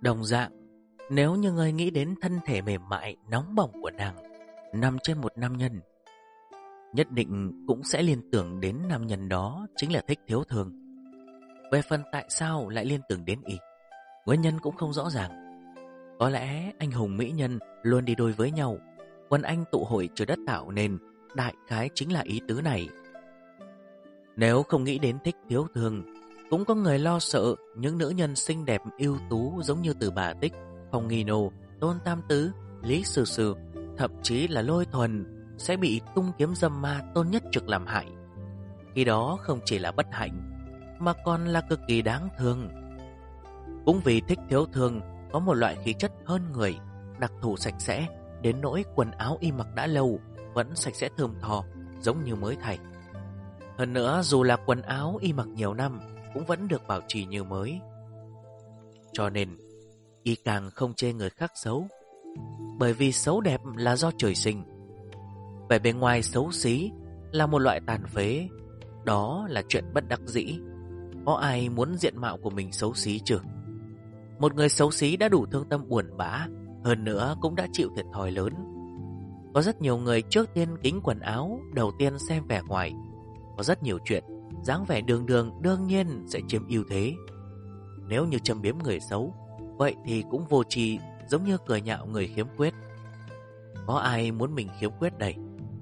Đồng dạng, nếu như ngươi nghĩ đến thân thể mềm mại, nóng bỏng của nàng nằm trên một nam nhân, nhất định cũng sẽ liên tưởng đến nam nhân đó chính là Thích Thiếu Thường. Về phần tại sao lại liên tưởng đến y, nguyên nhân cũng không rõ ràng. Có lẽ anh hùng mỹ nhân luôn đi đôi với nhau, quân anh tụ hội trời đất tạo nên, đại khái chính là ý tứ này. Nếu không nghĩ đến Thích Thiếu Thường, cũng có người lo sợ những nữ nhân xinh đẹp ưu tú giống như Từ Bà Tích, Phong Nghi Nô, Tôn Tam Tứ, Lý Sư Sư, thậm chí là Lôi Thuần sẽ bị tung kiếm dâm ma Tôn Nhất Trực làm hại. Khi đó không chỉ là bất hạnh, mà còn là cực kỳ đáng thương. Cũng vì Thích Thiếu Thường có một loại khí chất hơn người, đặc thù sạch sẽ, đến nỗi quần áo y mặc đã lâu vẫn sạch sẽ thơm tho, giống như mới thay. Hơn nữa, dù là quần áo y mặc nhiều năm cũng vẫn được bảo trì như mới. Cho nên y càng không chê người khác xấu, bởi vì xấu đẹp là do trời sinh. Vẻ bề ngoài xấu xí là một loại tàn phế, đó là chuyện bất đắc dĩ. Có ai muốn diện mạo của mình xấu xí chứ? Một người xấu xí đã đủ thương tâm buồn bã, hơn nữa cũng đã chịu thiệt thòi lớn. Có rất nhiều người trước tiên kính quần áo, đầu tiên xem vẻ ngoài. Có rất nhiều chuyện, dáng vẻ đường đường đương nhiên sẽ chiếm ưu thế. Nếu như châm biếm người xấu, vậy thì cũng vô tri, giống như cười nhạo người khiếm khuyết. Có ai muốn mình khiếm khuyết đây?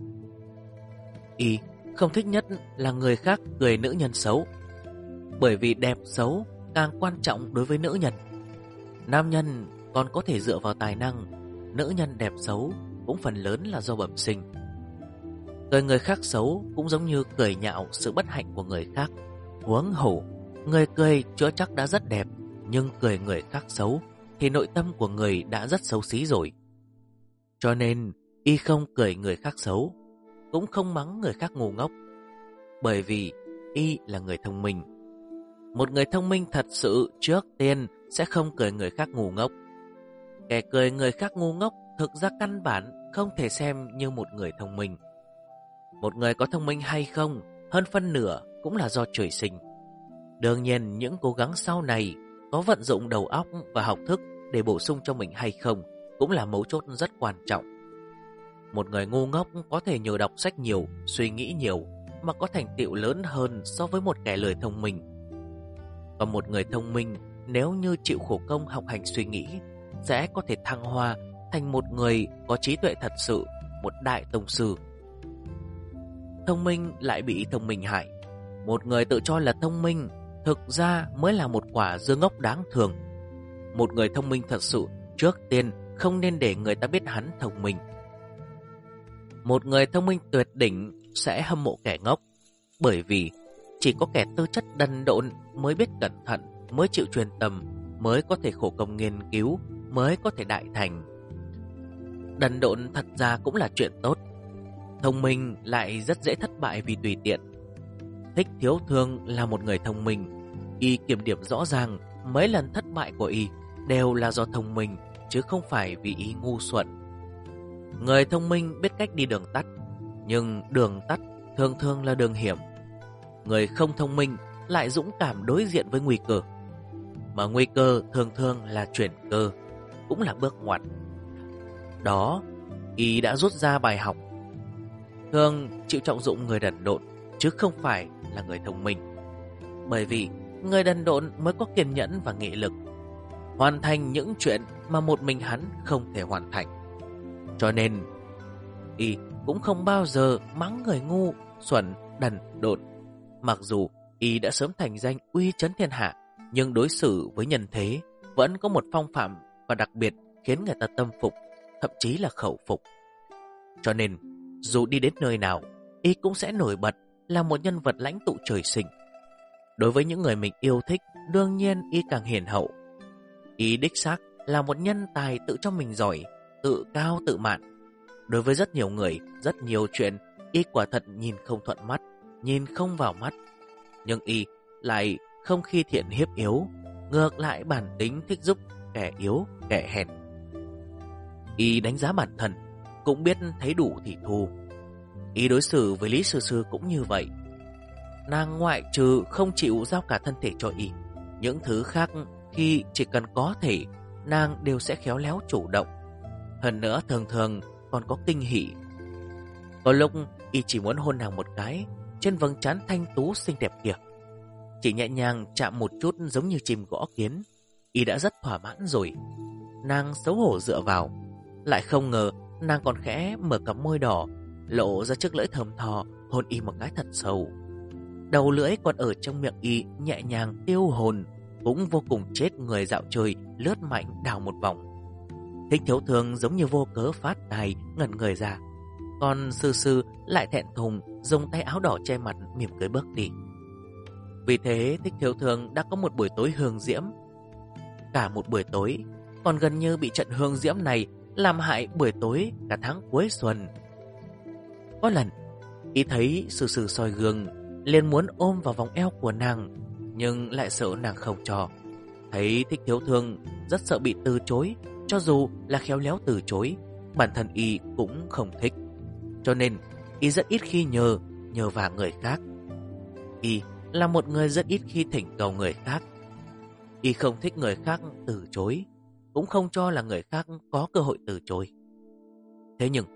Y không thích nhất là người khác cười nữ nhân xấu, bởi vì đẹp xấu càng quan trọng đối với nữ nhân. Nam nhân còn có thể dựa vào tài năng, nữ nhân đẹp xấu cũng phần lớn là do bẩm sinh. Cười người khác xấu cũng giống như cười nhạo sự bất hạnh của người khác. Huống hồ, người cười chưa chắc đã rất đẹp, nhưng cười người khác xấu thì nội tâm của người đã rất xấu xí rồi. Cho nên y không cười người khác xấu, cũng không mắng người khác ngu ngốc, bởi vì y là người thông minh. Một người thông minh thật sự trước tiên sẽ không cười người khác ngu ngốc. Kẻ cười người khác ngu ngốc thực ra căn bản không thể xem như một người thông minh. Một người có thông minh hay không, hơn phân nửa cũng là do trời sinh. Đương nhiên những cố gắng sau này có vận dụng đầu óc và học thức để bổ sung cho mình hay không cũng là mấu chốt rất quan trọng. Một người ngu ngốc có thể nhờ đọc sách nhiều, suy nghĩ nhiều mà có thành tựu lớn hơn so với một kẻ lười thông minh. Còn một người thông minh nếu như chịu khổ công học hành suy nghĩ sẽ có thể thăng hoa thành một người có trí tuệ thật sự, một đại tông sư. Thông minh lại bị thông minh hại. Một người tự cho là thông minh thực ra mới là một quả dưa ngốc đáng thương. Một người thông minh thật sự trước tiên không nên để người ta biết hắn thông minh. Một người thông minh tuyệt đỉnh sẽ hâm mộ kẻ ngốc, bởi vì chỉ có kẻ tư chất đần độn mới biết cẩn thận, mới chịu chuyên tâm, mới có thể khổ công nghiên cứu, mới có thể đại thành. Đần độn thật ra cũng là chuyện tốt. Thông minh lại rất dễ thất bại vì tùy tiện. Thích Thiếu Thường là một người thông minh. Y kiểm điểm rõ ràng mấy lần thất bại của y đều là do thông minh, chứ không phải vì y ngu xuẩn. Người thông minh biết cách đi đường tắt, nhưng đường tắt thường thường là đường hiểm. Người không thông minh lại dũng cảm đối diện với nguy cơ, mà nguy cơ thường thường là chuyển cơ, cũng là bước ngoặt. Đó, y đã rút ra bài học. Thường chịu trọng dụng người đần độn, chứ không phải là người thông minh. Bởi vì người đần độn mới có kiên nhẫn và nghị lực, hoàn thành những chuyện mà một mình hắn không thể hoàn thành. Cho nên y cũng không bao giờ mắng người ngu, xuẩn, đần độn. Mặc dù y đã sớm thành danh uy chấn thiên hạ, nhưng đối xử với nhân thế vẫn có một phong phạm và đặc biệt khiến người ta tâm phục, thậm chí là khẩu phục. Cho nên dù đi đến nơi nào, y cũng sẽ nổi bật là một nhân vật lãnh tụ trời sinh. Đối với những người mình yêu thích, đương nhiên y càng hiền hậu. Y đích xác là một nhân tài tự cho mình giỏi, tự cao tự mạn. Đối với rất nhiều người, rất nhiều chuyện, y quả thật nhìn không thuận mắt, nhìn không vào mắt. Nhưng y lại không khi thiện hiếp yếu, ngược lại bản tính thích giúp kẻ yếu, kẻ hèn. Y đánh giá bản thân, cũng biết thấy đủ thì thu. Y đối xử với Lý Sư Sư cũng như vậy. Nàng ngoại trừ không chịu giao cả thân thể cho y, những thứ khác khi chỉ cần có thể nàng đều sẽ khéo léo chủ động. Hơn nữa thường thường còn có kinh hỉ. Có lúc y chỉ muốn hôn nàng một cái trên vầng trán thanh tú xinh đẹp kia. Chỉ nhẹ nhàng chạm một chút giống như chim gõ kiến, y đã rất thỏa mãn rồi. Nàng xấu hổ dựa vào, lại không ngờ nàng còn khẽ mở cặp môi đỏ, lộ ra chiếc lưỡi thơm tho, hôn y một cái thật sâu. Đầu lưỡi còn ở trong miệng y nhẹ nhàng tiêu hồn, cũng vô cùng chết người dạo chơi, lướt mạnh đào một vòng. Thích Thiếu Thương giống như vô cớ phát tài, ngẩn người ra. Còn Sư Sư lại thẹn thùng, dùng tay áo đỏ che mặt, mỉm cười bước đi. Vì thế Thích Thiếu Thương đã có một buổi tối hương diễm. Cả một buổi tối, còn gần như bị trận hương diễm này làm hại buổi tối cả tháng cuối xuân. Có lần, y thấy Sư Sư soi gương, liền muốn ôm vào vòng eo của nàng, nhưng lại sợ nàng không cho. Thấy Thích Thiếu Thương rất sợ bị từ chối, cho dù là khéo léo từ chối, bản thân y cũng không thích. Cho nên y rất ít khi nhờ vả người khác. Y là một người rất ít khi thỉnh cầu người khác. Y không thích người khác từ chối, cũng không cho là người khác có cơ hội từ chối. Thế nhưng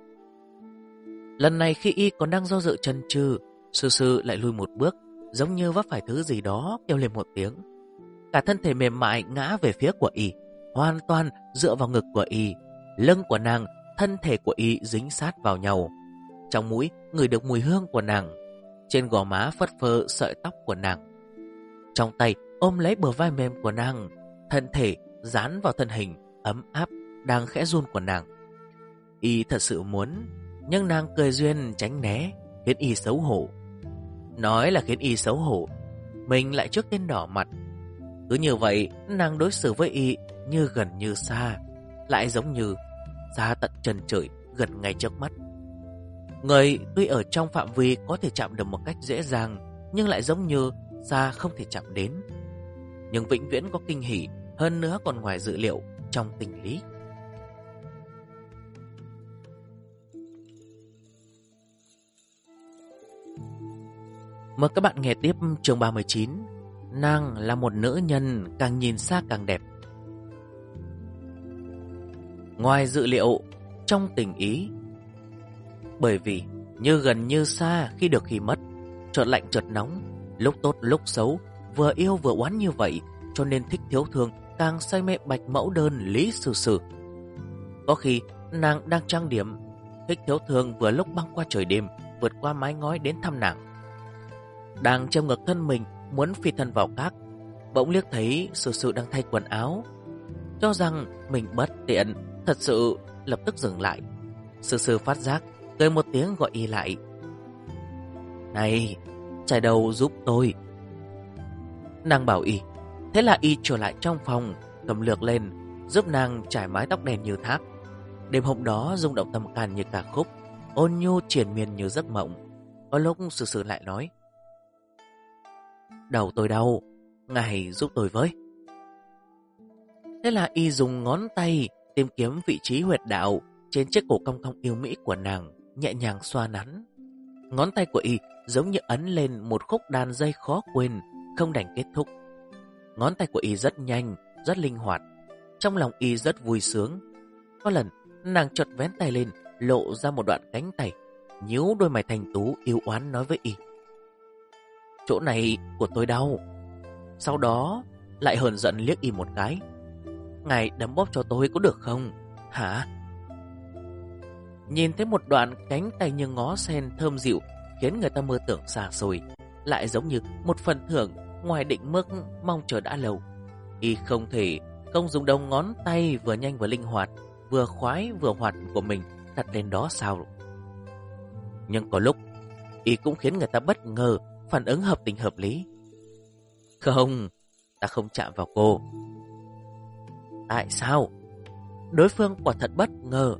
lần này khi y còn đang do dự chần chừ, Sư Sư lại lùi một bước, giống như vấp phải thứ gì đó, kêu lên một tiếng. Cả thân thể mềm mại ngã về phía của y, hoàn toàn dựa vào ngực của y. Lưng của nàng, thân thể của y dính sát vào nhau. Trong mũi ngửi được mùi hương của nàng, trên gò má phất phơ sợi tóc của nàng. Trong tay ôm lấy bờ vai mềm của nàng, thân thể dán vào thân hình ấm áp đang khẽ run của nàng. Y thật sự muốn, nhưng nàng cười duyên tránh né, khiến y xấu hổ. Nói là khiến y xấu hổ, mình lại trước tiên đỏ mặt. Cứ như vậy, nàng đối xử với y như gần như xa, lại giống như xa tận chân trời, gần ngay trước mắt. Người tuy ở trong phạm vi có thể chạm được một cách dễ dàng, nhưng lại giống như xa không thể chạm đến. Nhưng vĩnh viễn có kinh hỉ, hơn nữa còn ngoài dự liệu trong tình lý. Mời các bạn nghe tiếp chương 39. Nàng là một nữ nhân càng nhìn xa càng đẹp. Ngoài dự liệu trong tình ý. Bởi vì như gần như xa khi được khi mất, chợt lạnh chợt nóng, lúc tốt lúc xấu, vừa yêu vừa oán như vậy, cho nên Thích Thiếu Thương càng say mê bạch mẫu đơn Lý Sư Sư. Có khi nàng đang trang điểm, Thích Thiếu Thương vừa lúc băng qua trời đêm, vượt qua mái ngói đến thăm nàng. Đang treo ngược thân mình muốn phi thân vào các, bỗng liếc thấy Sư Sư đang thay quần áo, cho rằng mình bất tiện, thật sự lập tức dừng lại. Sư Sư phát giác, cười một tiếng gọi y lại. Này, chải đầu giúp tôi. Nàng bảo y. Thế là y trở lại trong phòng, cầm lược lên, giúp nàng trải mái tóc đen như thác. Đêm hôm đó rung động tâm can như ca khúc, ôn nhu triền miên như giấc mộng. Có lúc Sư Sư lại nói, đầu tôi đau, ngài giúp tôi với. Thế là y dùng ngón tay tìm kiếm vị trí huyệt đạo trên chiếc cổ cong cong yêu mỹ của nàng, nhẹ nhàng xoa nắn. Ngón tay của y giống như ấn lên một khúc đàn dây khó quên, không đành kết thúc. Ngón tay của y rất nhanh, rất linh hoạt. Trong lòng y rất vui sướng. Có lần nàng chợt vén tay lên, lộ ra một đoạn cánh tay, nhíu đôi mày thanh tú yêu oán nói với y, chỗ này của tôi đau. Sau đó lại hờn giận liếc y một cái. Ngài đấm bóp cho tôi có được không? Hả? Nhìn thấy một đoạn cánh tay như ngó sen thơm dịu, khiến người ta mơ tưởng xa xôi, lại giống như một phần thưởng ngoài định mức mong chờ đã lâu. Y không thể không dùng đầu ngón tay vừa nhanh vừa linh hoạt, vừa khoái vừa hoạt của mình đặt lên đó sao? Nhưng có lúc y cũng khiến người ta bất ngờ, phản ứng hợp tình hợp lý. Không, ta không chạm vào cô. Tại sao? Đối phương quả thật bất ngờ.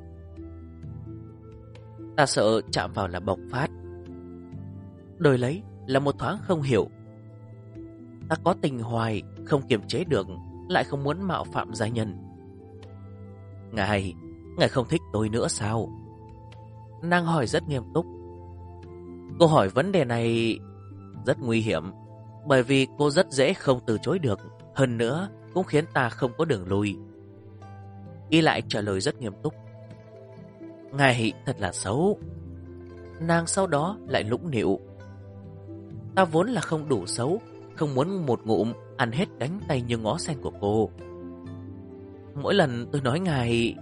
Ta sợ chạm vào là bộc phát. Đổi lấy là một thoáng không hiểu. Ta có tình hoài, không kiềm chế được, lại không muốn mạo phạm gia nhân. Ngài không thích tôi nữa sao? Nàng hỏi rất nghiêm túc. Câu hỏi vấn đề này rất nguy hiểm, bởi vì cô rất dễ không từ chối được, hơn nữa cũng khiến ta không có đường lui. Y lại trả lời rất nghiêm túc: Ngài thật là xấu. Nàng sau đó lại nũng nịu: Ta vốn là không đủ xấu, không muốn một ngụm ăn hết cánh tay như ngó sen của cô. Mỗi lần tôi nói ngài,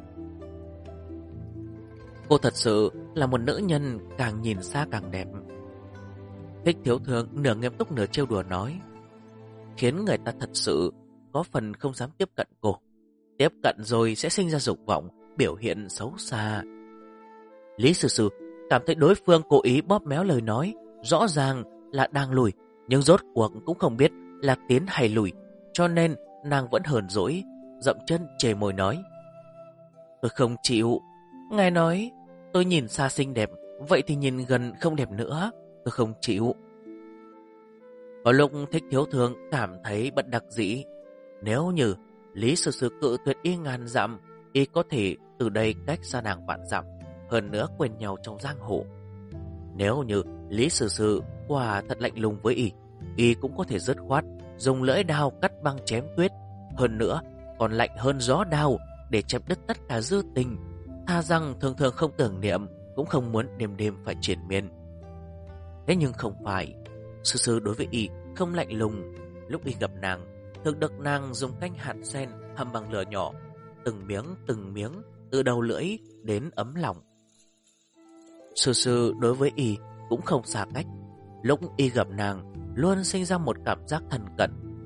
cô thật sự là một nữ nhân càng nhìn xa càng đẹp. Thích Thiếu Thường nửa nghiêm túc nửa trêu đùa nói, khiến người ta thật sự có phần không dám tiếp cận cô. Tiếp cận rồi sẽ sinh ra dục vọng, biểu hiện xấu xa. Lý Sư Sư cảm thấy đối phương cố ý bóp méo lời nói, rõ ràng là đang lùi, nhưng rốt cuộc cũng không biết là tiến hay lùi, cho nên nàng vẫn hờn dỗi, dậm chân chề môi nói: Tôi không chịu. Ngài nói tôi nhìn xa xinh đẹp, vậy thì nhìn gần không đẹp nữa. Tôi không chịu. Có lúc Thích Thiếu Thường cảm thấy bất đắc dĩ. Nếu như Lý Sư Sư cự tuyệt y ngàn dặm, y có thể từ đây cách xa nàng vạn dặm, hơn nữa quên nhau trong giang hồ. Nếu như Lý Sư Sư quả thật lạnh lùng với y cũng có thể dứt khoát dùng lưỡi đao cắt băng chém tuyết, hơn nữa còn lạnh hơn gió đao để chém đứt tất cả dư tình. Tha rằng thường thường không tưởng niệm, cũng không muốn đêm đêm phải triền miên. Thế nhưng không phải, Sư Sư đối với y không lạnh lùng. Lúc y gặp nàng, thường được nàng dùng canh hạt sen hầm bằng lửa nhỏ, từng miếng từ đầu lưỡi đến ấm lòng. Sư Sư đối với y cũng không xa cách. Lúc y gặp nàng, luôn sinh ra một cảm giác thân cận.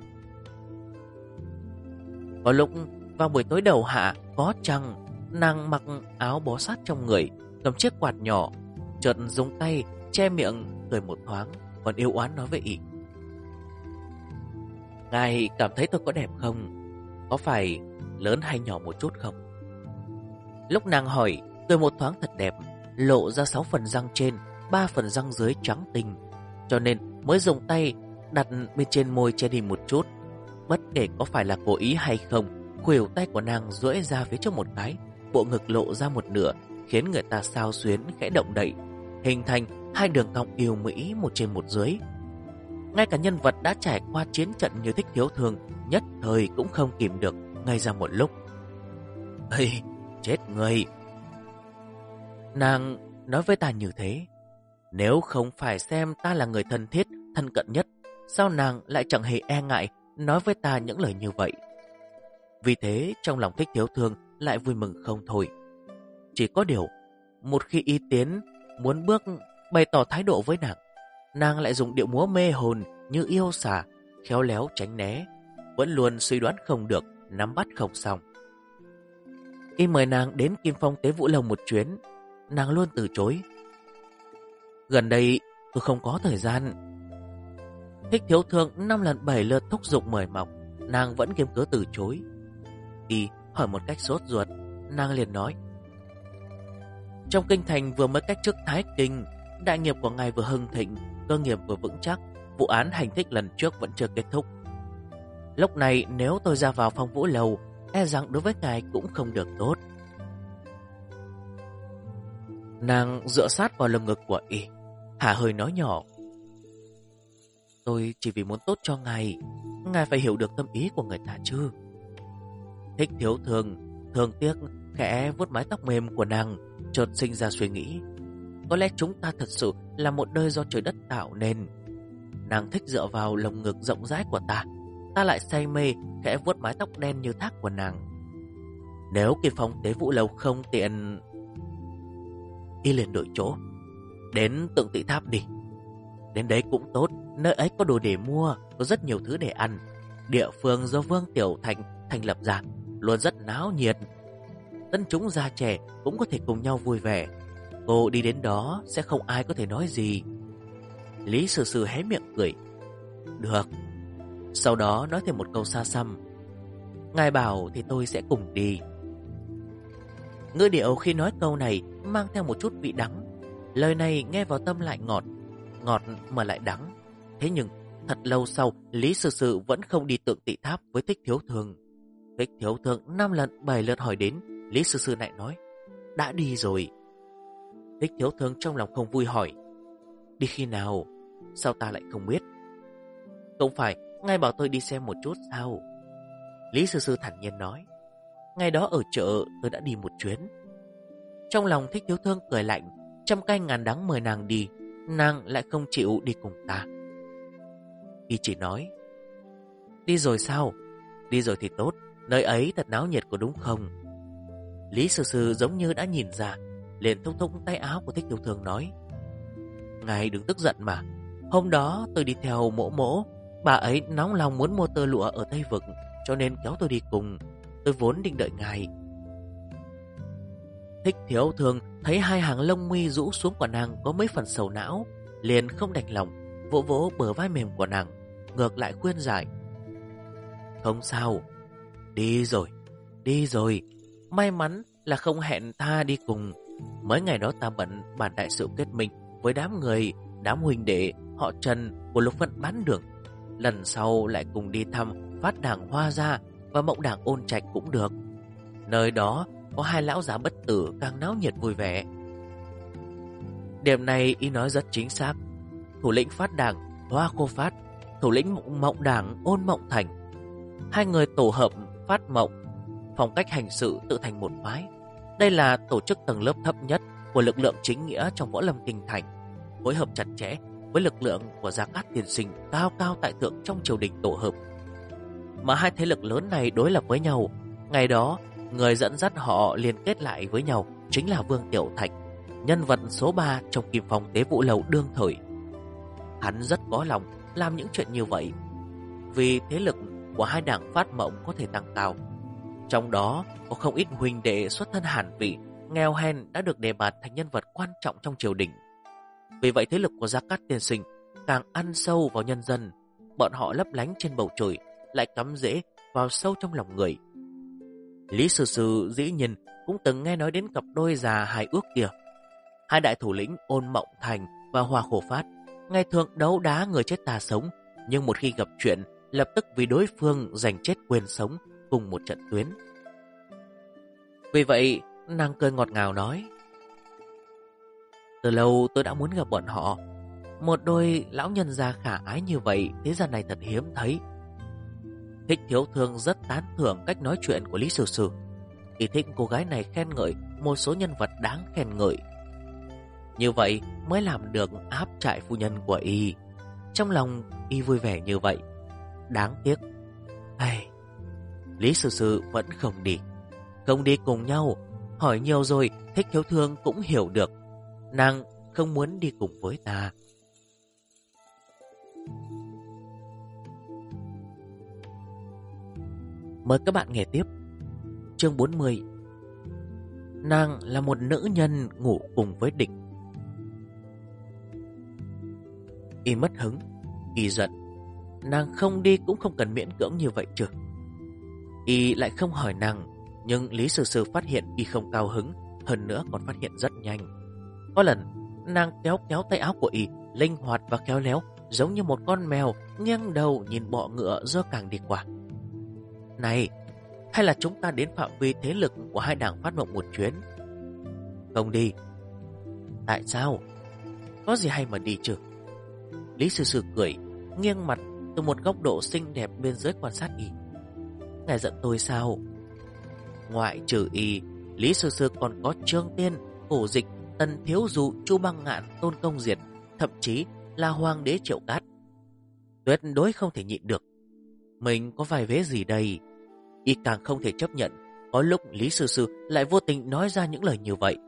Có lúc vào buổi tối đầu hạ có trăng, nàng mặc áo bó sát trong người, cầm chiếc quạt nhỏ, chợt dùng tay che miệng cười một thoáng, còn yêu oán nói với y: Ngài cảm thấy tôi có đẹp không? Có phải lớn hay nhỏ một chút không? Lúc nàng hỏi, cười một thoáng thật đẹp, lộ ra 6 phần răng trên, 3 phần răng dưới trắng tinh, cho nên mới dùng tay đặt bên trên môi che đi một chút. Bất kể có phải là cố ý hay không, khuỷu tay của nàng duỗi ra phía trước một cái, bộ ngực lộ ra một nửa, khiến người ta xao xuyến khẽ động đậy, hình thành 2 đường cong yêu mỹ một trên một dưới. Ngay cả nhân vật đã trải qua chiến trận như Thích Thiếu Thường nhất thời cũng không kìm được, ngay ra một lúc: Ây, chết người! Nàng nói với ta như thế. Nếu không phải xem ta là người thân thiết, thân cận nhất, sao nàng lại chẳng hề e ngại nói với ta những lời như vậy? Vì thế trong lòng Thích Thiếu Thường lại vui mừng không thôi. Chỉ có điều, một khi y tiến muốn bước bày tỏ thái độ với nàng lại dùng điệu múa mê hồn như yêu xà, khéo léo tránh né, vẫn luôn suy đoán không được, nắm bắt không xong. Y mời nàng đến Kim Phong Tế Vũ Lâu một chuyến, nàng luôn từ chối. Gần đây tôi không có thời gian. Thích Thiếu Thường 5 lần 7 lượt thúc giục mời mọc, nàng vẫn kiêm cớ từ chối. Y hỏi một cách sốt ruột, nàng liền nói: Trong kinh thành vừa mới cách chức Thái Kinh, đại nghiệp của ngài vừa hưng thịnh, cơ nghiệp vừa vững chắc, vụ án hành thích lần trước vẫn chưa kết thúc. Lúc này nếu tôi ra vào Phong Vũ Lầu, e rằng đối với ngài cũng không được tốt. Nàng dựa sát vào lồng ngực của y, hả hơi nói nhỏ: Tôi chỉ vì muốn tốt cho ngài phải hiểu được tâm ý của người ta chứ. Thích Thiếu Thường thương tiếc khẽ vuốt mái tóc mềm của nàng, chợt sinh ra suy nghĩ: có lẽ chúng ta thật sự là một đời do trời đất tạo nên. Nàng thích dựa vào lồng ngực rộng rãi của ta lại say mê khẽ vuốt mái tóc đen như thác của nàng. Nếu Kim Phong Tế Vũ Lâu không tiện, y liền đổi chỗ, đến Tượng Tỵ Tháp đi. Đến đấy cũng tốt, nơi ấy có đồ để mua, có rất nhiều thứ để ăn. Địa phương do Vương Tiểu Thành thành lập ra, luôn rất náo nhiệt. Dân chúng già trẻ cũng có thể cùng nhau vui vẻ. Cô đi đến đó sẽ không ai có thể nói gì. Lý Sư Sư hé miệng cười: Được. Sau đó nói thêm một câu xa xăm: Ngài bảo thì tôi sẽ cùng đi. Ngữ điệu khi nói câu này mang theo một chút vị đắng. Lời này nghe vào tâm lại ngọt, ngọt mà lại đắng. Thế nhưng thật lâu sau, Lý Sư Sư vẫn không đi Tượng Tỵ Tháp với Thích Thiếu Thường. Thích Thiếu Thường 5 lần 7 lượt hỏi đến, Lý Sư Sư lại nói: Đã đi rồi. Thích Thiếu Thường trong lòng không vui hỏi: Đi khi nào? Sao ta lại không biết? Không phải ngài bảo tôi đi xem một chút sao? Lý Sư Sư thản nhiên nói: ngày đó ở chợ tôi đã đi một chuyến. Trong lòng Thích Thiếu Thương cười lạnh, trăm cay ngàn đắng mời nàng đi, nàng lại không chịu đi cùng ta. Y chỉ nói, đi rồi sao? Đi rồi thì tốt, nơi ấy thật náo nhiệt có đúng không? Lý Sư Sư giống như đã nhìn ra, liền thúc thúc tay áo của Thích Thiếu Thương nói, ngài đừng tức giận mà. Hôm đó tôi đi theo mỗ mỗ, bà ấy nóng lòng muốn mua tơ lụa ở Tây Vực, cho nên kéo tôi đi cùng. Tôi vốn định đợi ngài. Thích Thiếu Thương thấy hai hàng lông mi rũ xuống của nàng có mấy phần sầu não, liền không đành lòng, vỗ vỗ bờ vai mềm của nàng, ngược lại khuyên giải, không sao, đi rồi, đi rồi. May mắn là không hẹn ta đi cùng. Mấy ngày đó ta bận bàn đại sự kết minh với đám huynh đệ họ Trần của Lục Vận bán đường. Lần sau lại cùng đi thăm Phát Đảng Hoa Gia và Mộng Đảng Ôn Trạch cũng được. Nơi đó có hai lão già bất tử càng náo nhiệt vui vẻ. Điểm này y nói rất chính xác. Thủ lĩnh Phát Đảng Hoa Khô Phát, thủ lĩnh Mộng Đảng Ôn Mộng Thành, hai người tổ hợp Phát Mộng, phong cách hành sự tự thành một phái. Đây là tổ chức tầng lớp thấp nhất của lực lượng chính nghĩa trong võ lâm kinh thành, phối hợp chặt chẽ với lực lượng của Gia Cát Tiên Sinh cao cao tại thượng trong triều đình tổ hợp. Mà hai thế lực lớn này đối lập với nhau, ngày đó người dẫn dắt họ liên kết lại với nhau chính là Vương Tiểu Thạch, nhân vật số 3 trong Kim Phong Tế Vũ Lầu đương thời. Hắn rất có lòng làm những chuyện như vậy, vì thế lực của hai đảng Phát Mộng có thể tăng cao. Trong đó có không ít huynh đệ xuất thân hàn vị, nghèo hèn đã được đề bạt thành nhân vật quan trọng trong triều đình. Vì vậy thế lực của Gia Cát Tiên Sinh càng ăn sâu vào nhân dân, bọn họ lấp lánh trên bầu trời, lại cắm rễ vào sâu trong lòng người. Lý Sư Sư dĩ nhiên cũng từng nghe nói đến cặp đôi già hài ước kia. Hai đại thủ lĩnh Ôn Mộng Thành và Hoa Khổ Phát ngày thường đấu đá người chết ta sống, nhưng một khi gặp chuyện lập tức vì đối phương giành chết quên sống cùng một trận tuyến. Vì vậy nàng cười ngọt ngào nói, từ lâu tôi đã muốn gặp bọn họ. Một đôi lão nhân già khả ái như vậy thế gian này thật hiếm thấy. Thích Thiếu Thương rất tán thưởng cách nói chuyện của Lý Sư Sư. Y thích cô gái này khen ngợi một số nhân vật đáng khen ngợi, như vậy mới làm được áp trại phu nhân của y. Trong lòng y vui vẻ như vậy. Đáng tiếc, Lý Sư Sư vẫn không đi. Không đi cùng nhau. Hỏi nhiều rồi Thích Thiếu Thương cũng hiểu được nàng không muốn đi cùng với ta. Mời các bạn nghe tiếp chương 40. Nàng là một nữ nhân ngủ cùng với địch. Y mất hứng, y giận. Nàng không đi cũng không cần miễn cưỡng như vậy chứ. Y lại không hỏi nàng, nhưng Lý Sư Sư phát hiện y không cao hứng, hơn nữa còn phát hiện rất nhanh. Có lần nàng kéo tay áo của y, linh hoạt và khéo léo, giống như một con mèo nghiêng đầu nhìn bọ ngựa dơ càng đi qua. Này, hay là chúng ta đến phạm vi thế lực của hai đảng Phát Mộng một chuyến? Không đi. Tại sao? Có gì hay mà đi chứ? Lý Sư Sư cười, nghiêng mặt từ một góc độ xinh đẹp bên dưới quan sát y. Ngài giận tôi sao? Ngoại trừ y, Lý Sư Sư còn có Trương Tiên, Cổ Dịch, Tần Thiếu Dụ, Chu Băng Ngạn, Tôn Công Diệt, thậm chí là Hoàng đế Triệu Cát. Tuyệt đối không thể nhịn được. Mình có vài vế gì đây? Y càng không thể chấp nhận có lúc Lý Sư Sư lại vô tình nói ra những lời như vậy.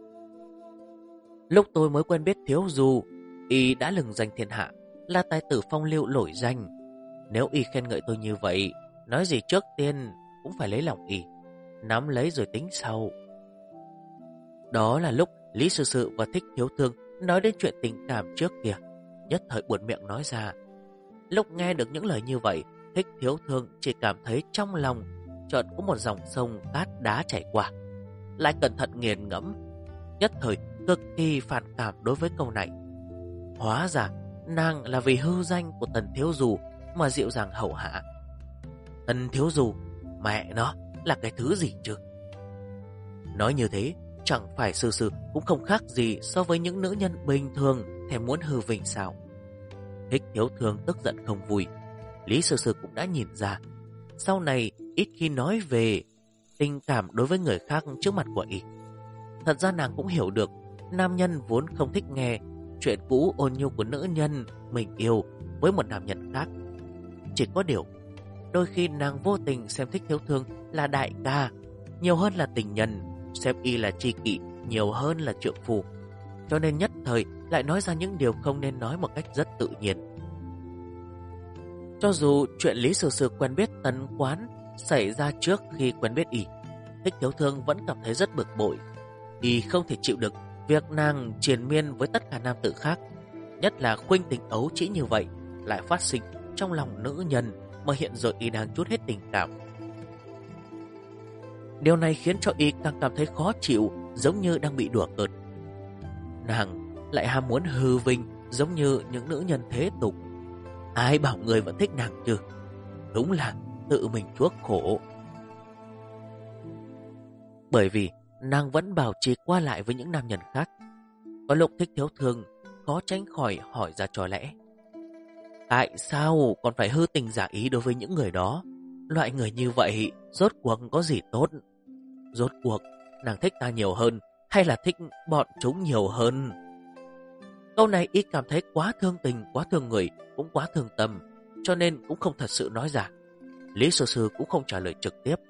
Lúc tôi mới quen biết Thiếu Du, y đã lừng danh thiên hạ, là tài tử phong lưu nổi danh. Nếu y khen ngợi tôi như vậy, nói gì trước tiên cũng phải lấy lòng y, nắm lấy rồi tính sau. Đó là lúc Lý Sư Sư và Thích Thiếu Thương nói đến chuyện tình cảm trước kia, nhất thời buột miệng nói ra. Lúc nghe được những lời như vậy, Thích Thiếu Thương chỉ cảm thấy trong lòng chợt có một dòng sông cát đá chảy qua, lại cẩn thận nghiền ngẫm, nhất thời cực kỳ phản cảm đối với câu này. Hóa ra nàng là vì hư danh của Tần Thiếu Du mà dịu dàng hậu hạ. Tần Thiếu Du, mẹ nó, là cái thứ gì chứ? Nói như thế, chẳng phải Sư Sư cũng không khác gì so với những nữ nhân bình thường thèm muốn hư vinh sao? Thích Thiếu Thương tức giận không vui. Lý Sư Sư cũng đã nhìn ra, sau này ít khi nói về tình cảm đối với người khác trước mặt của y. Thật ra nàng cũng hiểu được nam nhân vốn không thích nghe chuyện cũ ôn nhu của nữ nhân mình yêu với một nam nhân khác. Chỉ có điều, đôi khi nàng vô tình xem Thích Thiếu Thương là đại ca nhiều hơn là tình nhân, xem y là tri kỷ nhiều hơn là trượng phu, cho nên nhất thời lại nói ra những điều không nên nói một cách rất tự nhiên. Cho dù chuyện Lý Sử Sử quen biết Tần Quán xảy ra trước khi quen biết y, Thích Thiếu Thương vẫn cảm thấy rất bực bội. Y không thể chịu được việc nàng triền miên với tất cả nam tử khác, nhất là khuynh tình ấu trĩ như vậy lại phát sinh trong lòng nữ nhân mà hiện giờ y đang trút hết tình cảm. Điều này khiến cho y càng cảm thấy khó chịu, giống như đang bị đùa cợt. Nàng lại ham muốn hư vinh giống như những nữ nhân thế tục. Ai bảo người vẫn thích nàng chứ? Đúng là tự mình chuốc khổ. Bởi vì nàng vẫn bảo trì qua lại với những nam nhân khác. Có lúc Thích Thiếu Thương khó tránh khỏi hỏi ra trò lẽ. Tại sao còn phải hư tình giả ý đối với những người đó? Loại người như vậy rốt cuộc có gì tốt? Rốt cuộc nàng thích ta nhiều hơn hay là thích bọn chúng nhiều hơn? Câu này y cảm thấy quá thương tình, quá thương người, cũng quá thương tâm, cho nên cũng không thật sự nói ra. Lý Sư Sư cũng không trả lời trực tiếp.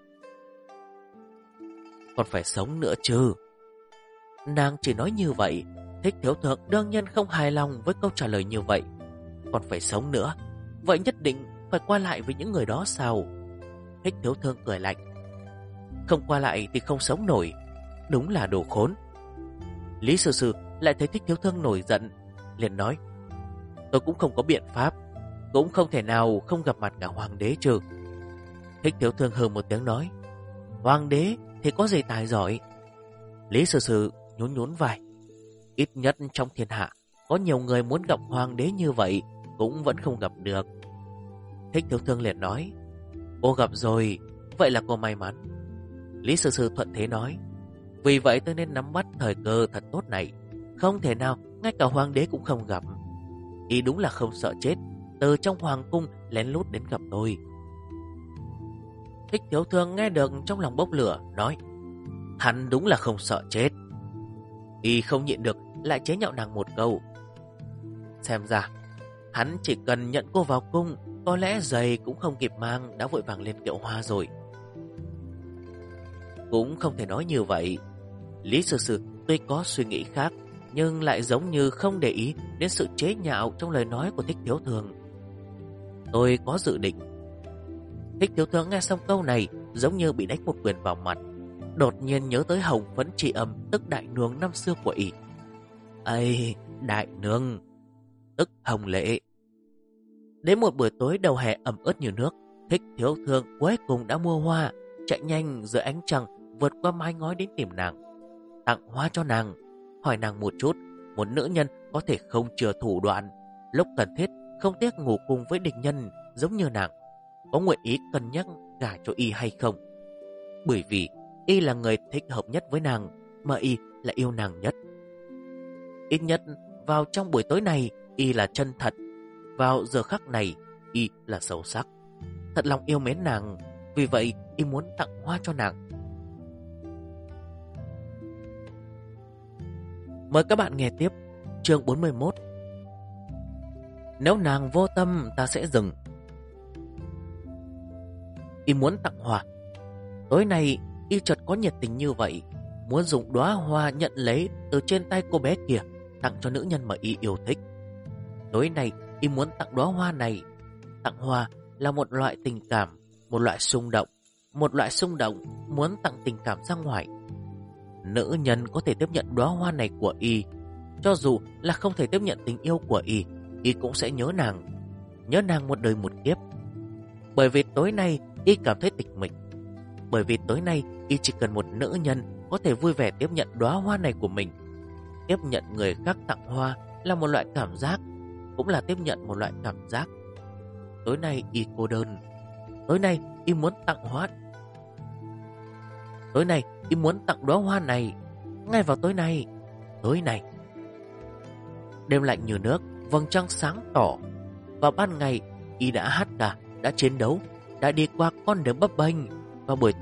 Còn phải sống nữa chứ? Nàng chỉ nói như vậy. Thích Thiếu Thương đương nhiên không hài lòng với câu trả lời như vậy. Còn phải sống nữa? Vậy nhất định phải qua lại với những người đó sao? Thích Thiếu Thương cười lạnh. Không qua lại thì không sống nổi. Đúng là đồ khốn. Lý Sư Sư lại thấy Thích Thiếu Thương nổi giận, liền nói: Tôi cũng không có biện pháp, cũng không thể nào không gặp mặt cả hoàng đế chứ. Thích Thiếu Thương hừ một tiếng nói: Hoàng đế thì có gì tài giỏi? Lý Sư Sư nhún nhún vai. Ít nhất trong thiên hạ có nhiều người muốn gặp hoàng đế như vậy, cũng vẫn không gặp được. Thích Thiếu Thương liền nói: Cô gặp rồi, vậy là cô may mắn. Lý Sư Sư thuận thế nói: Vì vậy tôi nên nắm bắt thời cơ thật tốt này. Không thể nào ngay cả hoàng đế cũng không gặp. Y đúng là không sợ chết, từ trong hoàng cung lén lút đến gặp tôi. Thích Thiếu Thương nghe được trong lòng bốc lửa, nói: Hắn đúng là không sợ chết. Y không nhịn được lại chế nhạo nàng một câu. Xem ra hắn chỉ cần nhận cô vào cung, có lẽ giày cũng không kịp mang đã vội vàng lên kiệu hoa rồi. Cũng không thể nói như vậy. Lý Sư Sư tuy có suy nghĩ khác, nhưng lại giống như không để ý đến sự chế nhạo trong lời nói của Thích Thiếu Thương. Tôi có dự định. Thích Thiếu Thương nghe xong câu này giống như bị đánh một quyền vào mặt, đột nhiên nhớ tới Hồng Phấn Tri Âm, tức đại nương năm xưa của y. Ây, đại nương, tức Hồng Lệ. Đến một buổi tối đầu hè ẩm ướt như nước, Thích Thiếu Thương cuối cùng đã mua hoa, chạy nhanh dưới ánh trăng vượt qua mái ngói đến tìm nàng, tặng hoa cho nàng, hỏi nàng một chút, một nữ nhân có thể không chừa thủ đoạn, lúc cần thiết không tiếc ngủ cùng với địch nhân giống như nàng, có nguyện ý cân nhắc gả cho y hay không. Bởi vì y là người thích hợp nhất với nàng, mà y là yêu nàng nhất. Ít nhất vào trong buổi tối này y là chân thật, vào giờ khắc này y là sâu sắc, thật lòng yêu mến nàng. Vì vậy y muốn tặng hoa cho nàng. Mời các bạn nghe tiếp chương 41. Nếu nàng vô tâm ta sẽ dừng. Y muốn tặng hoa. Tối nay y chợt có nhiệt tình như vậy, muốn dùng đóa hoa nhận lấy từ trên tay cô bé kia, tặng cho nữ nhân mà y yêu thích. Tối nay y muốn tặng đóa hoa này. Tặng hoa là một loại tình cảm, một loại xung động muốn tặng tình cảm ra ngoài. Nữ nhân có thể tiếp nhận đóa hoa này của y, cho dù là không thể tiếp nhận tình yêu của y cũng sẽ nhớ nàng một đời một kiếp. Bởi vì tối nay y cảm thấy tịch mịch, bởi vì tối nay y chỉ cần một nữ nhân có thể vui vẻ tiếp nhận đóa hoa này của mình. Tiếp nhận người khác tặng hoa là một loại cảm giác, cũng là tiếp nhận một loại cảm giác. Tối nay y cô đơn, tối nay y muốn tặng hoa. Tối nay y muốn tặng đóa hoa này. Ngay vào tối nay. Đêm lạnh như nước, vầng trăng sáng tỏ. Vào ban ngày y đã hát ca, đã chiến đấu, đã đi qua con đường bấp bênh. Vào buổi tối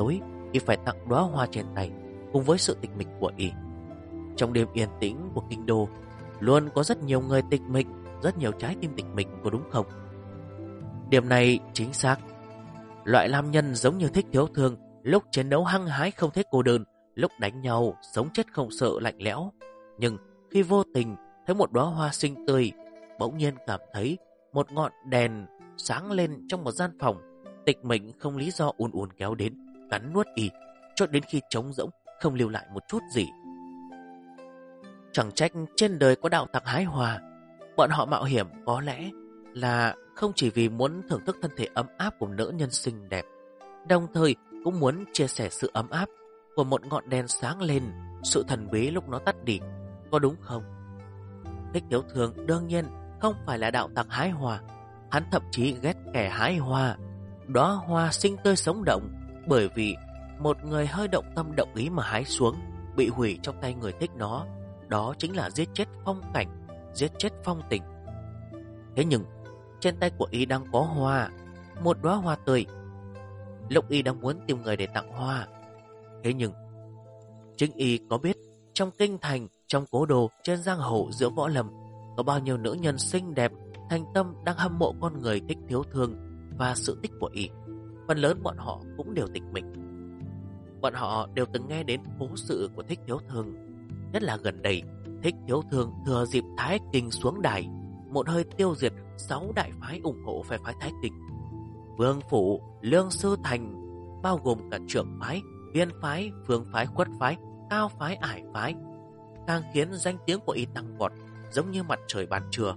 y phải tặng đóa hoa trên tay cùng với sự tịch mịch của y. Trong đêm yên tĩnh của kinh đô luôn có rất nhiều người tịch mịch, rất nhiều trái tim tịch mịch, có đúng không? Điểm này chính xác. Loại nam nhân giống như Thích Thiếu Thương, lúc chiến đấu hăng hái không thấy cô đơn, lúc đánh nhau sống chết không sợ lạnh lẽo. Nhưng khi vô tình thấy một đóa hoa xinh tươi, bỗng nhiên cảm thấy một ngọn đèn sáng lên trong một gian phòng, tịch mịch không lý do ùn ùn kéo đến, cắn nuốt y, cho đến khi trống rỗng không lưu lại một chút gì. Chẳng trách trên đời có đạo tặc hái hoa. Bọn họ mạo hiểm có lẽ là không chỉ vì muốn thưởng thức thân thể ấm áp của nữ nhân xinh đẹp, đồng thời cũng muốn chia sẻ sự ấm áp của một ngọn đèn sáng lên, sự thần bí lúc nó tắt đi, có đúng không? Thích Thiếu Thương đương nhiên không phải là đạo tặc hái hoa. Hắn thậm chí ghét kẻ hái hoa. Đóa hoa xinh tươi sống động, bởi vì một người hơi động tâm động ý mà hái xuống, bị hủy trong tay người thích nó. Đó chính là giết chết phong cảnh, giết chết phong tình. Thế nhưng trên tay của y đang có hoa, một đóa hoa tươi. Lúc y đang muốn tìm người để tặng hoa, thế nhưng chính y có biết trong kinh thành, trong cố đô, trên giang hồ, giữa võ lâm, có bao nhiêu nữ nhân xinh đẹp thành tâm đang hâm mộ con người Thích Thiếu Thương và sự tích của y. Phần lớn bọn họ cũng đều tịch mịch. Bọn họ đều từng nghe đến cố sự của Thích Thiếu Thương. Nhất là gần đây, Thích Thiếu Thương thừa dịp Thái Kinh xuống đài, một hơi tiêu diệt 6 đại phái ủng hộ phe phái Thái Kinh: Vương Phủ, Lương Sư Thành, bao gồm cả Trưởng phái, Viên phái, Phương phái, Khuất phái, Cao phái, Ải phái, càng khiến danh tiếng của y tăng vọt, giống như mặt trời ban trưa.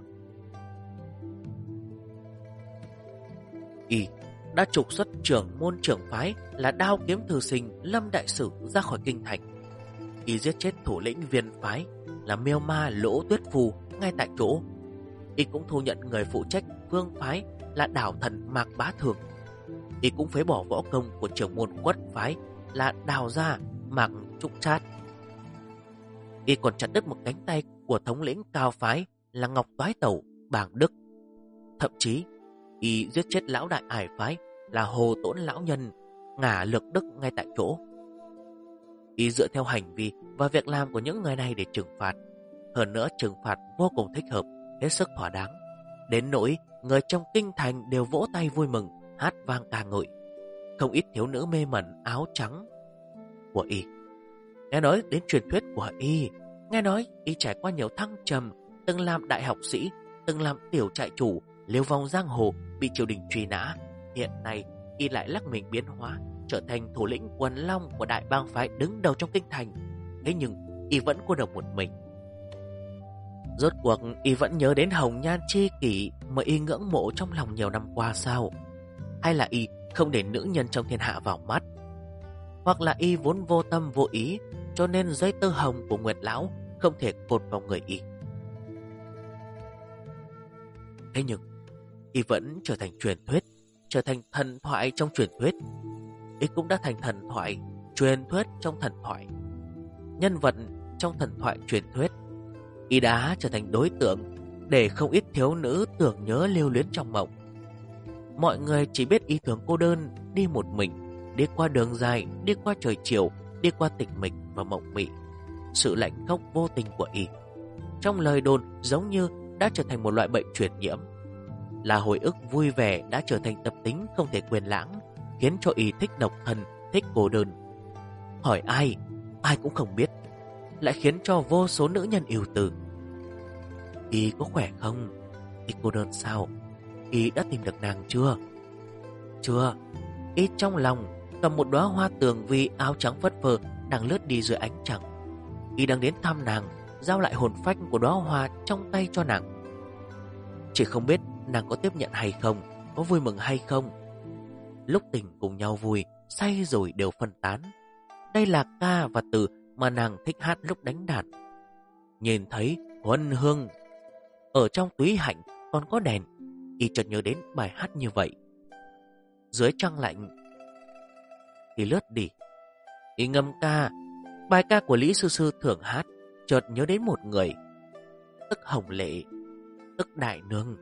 Y đã trục xuất trưởng môn trưởng phái là Đao Kiếm Thư Sinh Lâm Đại Sử ra khỏi kinh thành. Y giết chết thủ lĩnh Viên phái là Miêu Ma Lỗ Tuyết Phù ngay tại chỗ. Y cũng thu nhận người phụ trách Vương phái là Đảo Thần Mạc Bá Thường. Y cũng phế bỏ võ công của trưởng môn Quất phái là Đào Gia Mạc Trúc Trát. Y còn chặt đứt một cánh tay của thống lĩnh Cao phái là Ngọc Toái Tẩu Bàng Đức. Thậm chí y giết chết lão đại Ải phái là Hồ Tỗn Lão Nhân Ngả Lược Đức ngay tại chỗ. Y dựa theo hành vi và việc làm của những người này để trừng phạt. Hơn nữa trừng phạt vô cùng thích hợp, hết sức thỏa đáng, đến nỗi người trong kinh thành đều vỗ tay vui mừng, hát vang ca ngợi. Không ít thiếu nữ mê mẩn áo trắng của y. Nghe nói đến truyền thuyết của y, nghe nói y trải qua nhiều thăng trầm, từng làm đại học sĩ, từng làm tiểu trại chủ, lưu vong giang hồ, bị triều đình truy nã. Hiện nay y lại lắc mình biến hóa, trở thành thủ lĩnh quần long của đại bang phái đứng đầu trong kinh thành. Thế nhưng y vẫn cô độc một mình. Rốt cuộc y vẫn nhớ đến hồng nhan chi kỷ mà y ngưỡng mộ trong lòng nhiều năm qua sao? Hay là y không để nữ nhân trong thiên hạ vào mắt? Hoặc là y vốn vô tâm vô ý, cho nên giấy tơ hồng của Nguyệt Lão không thể cột vào người y. Thế nhưng y vẫn trở thành truyền thuyết, trở thành thần thoại trong truyền thuyết. Y cũng đã thành thần thoại, truyền thuyết trong thần thoại, nhân vật trong thần thoại truyền thuyết. Y đã trở thành đối tượng để không ít thiếu nữ tưởng nhớ lưu luyến trong mộng. Mọi người chỉ biết y thường cô đơn, đi một mình, đi qua đường dài, đi qua trời chiều, đi qua tịch mịch và mộng mị. Sự lạnh khốc vô tình của y trong lời đồn giống như đã trở thành một loại bệnh truyền nhiễm, là hồi ức vui vẻ đã trở thành tập tính không thể quên lãng, khiến cho y thích độc thân, thích cô đơn. Hỏi ai, ai cũng không biết, lại khiến cho vô số nữ nhân ưu tư. Y có khỏe không? Y cô đơn sao? Y đã tìm được nàng chưa? Chưa. Y trong lòng cầm một đóa hoa tường vi áo trắng phất phơ đang lướt đi dưới ánh trăng. Y đang đến thăm nàng, giao lại hồn phách của đóa hoa trong tay cho nàng. Chỉ không biết nàng có tiếp nhận hay không, có vui mừng hay không. Lúc tình cùng nhau vui, say rồi đều phân tán. Đây là ca và từ mà nàng thích hát lúc đánh đàn. Nhìn thấy huân hương ở trong túy hạnh còn có đèn, y chợt nhớ đến bài hát như vậy. Dưới trăng lạnh thì lướt đi, y ngâm ca bài ca của Lý Sư Sư thường hát, chợt nhớ đến một người, tức Hồng Lệ, tức Đại Nương.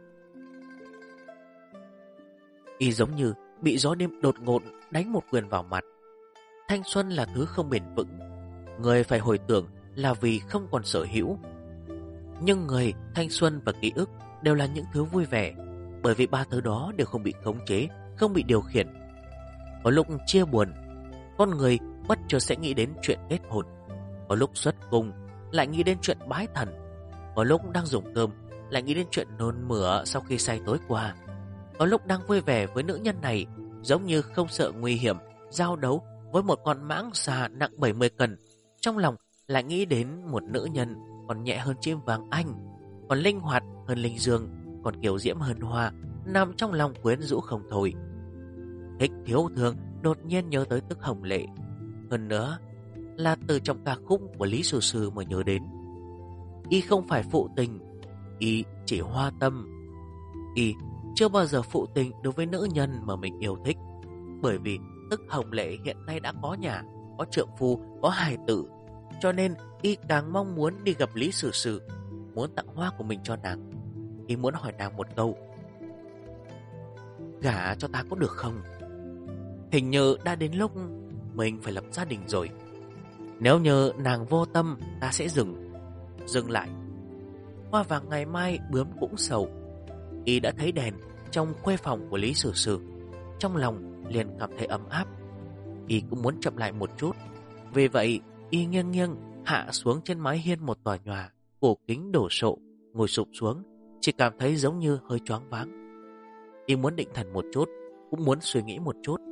Y giống như bị gió đêm đột ngột đánh một quyền vào mặt. thanh xuân là thứ không bền vững. Người phải hồi tưởng là vì không còn sở hữu. Nhưng người, thanh xuân và ký ức đều là những thứ vui vẻ, bởi vì ba thứ đó đều không bị khống chế, không bị điều khiển. Có lúc chia buồn, con người bất chợt sẽ nghĩ đến chuyện kết hôn. Có lúc xuất cung, lại nghĩ đến chuyện bái thần. Có lúc đang dùng cơm, lại nghĩ đến chuyện nôn mửa sau khi say tối qua. Có lúc đang vui vẻ với nữ nhân này, giống như không sợ nguy hiểm, giao đấu với một con mãng xà nặng 70 cân. Trong lòng lại nghĩ đến một nữ nhân còn nhẹ hơn chim vàng anh, còn linh hoạt hơn linh dương, còn kiều diễm hơn hoa, nằm trong lòng quyến rũ không thôi. Thích Thiếu Thương đột nhiên nhớ tới Tức Hồng Lệ. Hơn nữa là từ trong ca khúc của Lý Sư Sư mà nhớ đến. Y không phải phụ tình, Y chỉ hoa tâm. Y chưa bao giờ phụ tình đối với nữ nhân mà mình yêu thích, bởi vì Tức Hồng Lệ hiện nay đã có nhà, có trượng phu, có hài tử, cho nên Y càng mong muốn đi gặp Lý Sử Sử, muốn tặng hoa của mình cho nàng. Y muốn hỏi nàng một câu: gả cho ta có được không? Hình như đã đến lúc mình phải lập gia đình rồi. Nếu như nàng vô tâm, ta sẽ dừng lại. Hoa vàng ngày mai bướm cũng sầu. Y đã thấy đèn trong khuê phòng của Lý Sử Sử, trong lòng liền cảm thấy ấm áp. Y cũng muốn chậm lại một chút, vì vậy Y nghiêng nghiêng hạ xuống trên mái hiên một tòa nhà, cổ kính đổ sộ, ngồi sụp xuống, chỉ cảm thấy giống như hơi choáng váng. Y muốn định thần một chút, cũng muốn suy nghĩ một chút.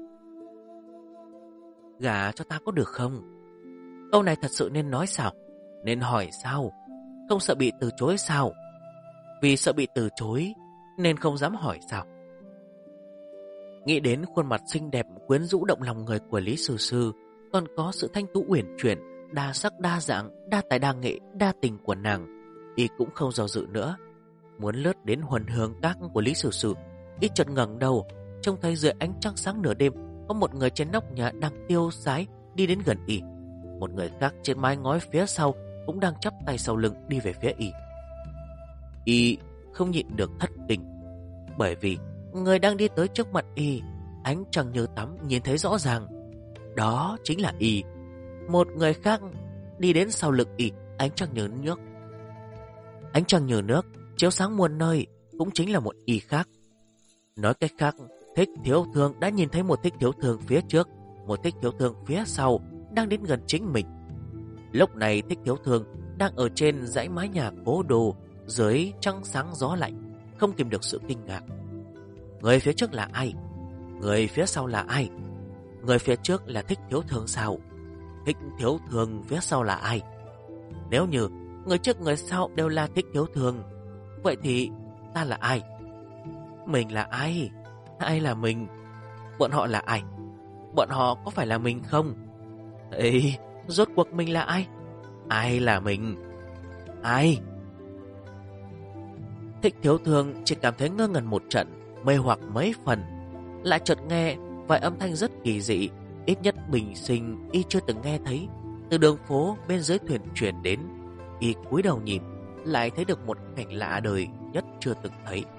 Gả cho ta có được không? Câu này thật sự nên nói sao? Nên hỏi sao? Không sợ bị từ chối sao? Vì sợ bị từ chối nên không dám hỏi sao? Nghĩ đến khuôn mặt xinh đẹp quyến rũ động lòng người của Lý Sử Sư, còn có sự thanh tú uyển chuyển, đa sắc đa dạng, đa tài đa nghệ, đa tình của nàng, Y cũng không do dự nữa. Muốn lướt đến huần hương các của Lý Sử Sư, Y chợt ngẩng đầu, trông thấy dưới ánh trăng sáng nửa đêm có một người trên nóc nhà đang tiêu sái đi đến gần Y. Một người khác trên mái ngói phía sau cũng đang chắp tay sau lưng đi về phía Y. Y không nhịn được thất kinh, bởi vì người đang đi tới trước mặt Y, ánh trăng như tắm nhìn thấy rõ ràng, đó chính là Y. Một người khác đi đến sau lưng Y, ánh trăng như nước. Ánh trăng như nước chiếu sáng muôn nơi, cũng chính là một Y khác. Nói cách khác, Thích Thiếu Thương đã nhìn thấy một Thích Thiếu Thương phía trước, một Thích Thiếu Thương phía sau đang đến gần chính mình. Lúc này Thích Thiếu Thương đang ở trên dãy mái nhà cố đồ, dưới trăng sáng gió lạnh, không kìm được sự kinh ngạc. Người phía trước là ai? Người phía sau là ai? Người phía trước là Thích Thiếu Thương sao? Thích Thiếu Thương phía sau là ai? Nếu như người trước người sau đều là Thích Thiếu Thương, vậy thì ta là ai? Mình là ai? Ai là mình? Bọn họ là ai? Bọn họ có phải là mình không? Ê, rốt cuộc mình là ai? Ai là mình? Ai? Thích Thiếu Thương chỉ cảm thấy ngơ ngẩn một trận, mê hoặc mấy phần. Lại chợt nghe vài âm thanh rất kỳ dị, ít nhất bình sinh Y chưa từng nghe thấy, từ đường phố bên dưới thuyền truyền đến. Y cúi đầu nhìn, lại thấy được một cảnh lạ đời nhất chưa từng thấy.